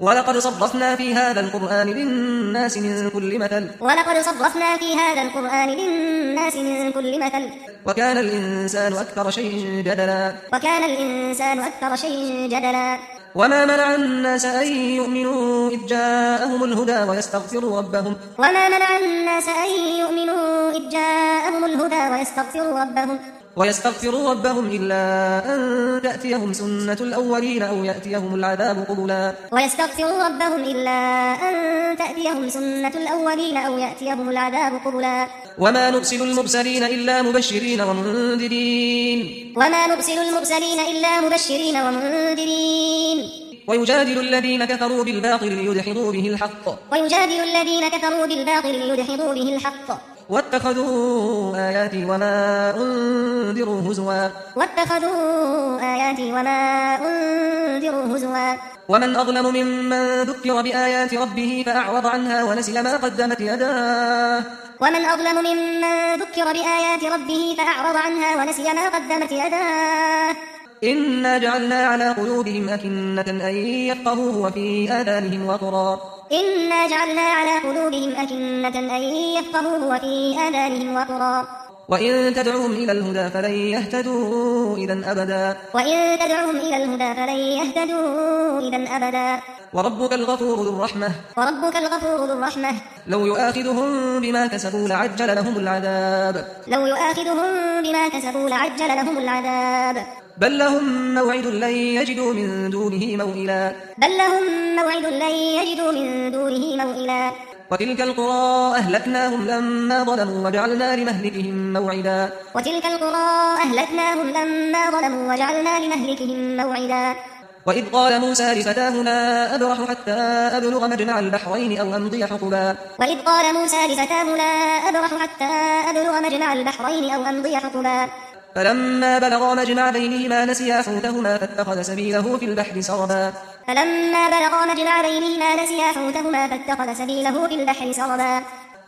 ولقد صرفنا في هذا القرآن للناس من كل مثل وكان الإنسان أكثر شيء جدلا وما منع الناس أن يؤمنوا إذ جاءهم الهدى ويستغفروا ربهم إلا أن تأتيهم سنة الأولين أو يأتيهم العذاب قبلا وما نرسل المرسلين إلا مبشرين ومنذرين ويجادل الذين كفروا بالباطل ليدحضوا به الحق واتخذوا آياتي وما أنذروا هزوا ومن أظلم ممن ذكر بآيات ربه فأعرض عنها ونسي ما قدمت يداه إنا جعلنا على قلوبهم أكنة أن يفقهوه وفي آذانهم وقرا وإن تدعوهم إلى الهدى فلن يهتدوا إذا أبدا وربك الغفور ذو الرحمة لو يؤاخذهم بما كسبوا لعجل لهم العذاب بل لهم موعد لن يجدوا من دونه موئلا وتلك القرى أهلكناهم لما ظلموا وجعلنا لمهلكهم موعدا وإذ قال موسى لفتاه لا أبرح حتى أبلغ مجمع البحرين أو أمضي حقبا فلما بلغا مجمع بينهما نسيا حوتهما فاتخذ سبيله في البحر سربا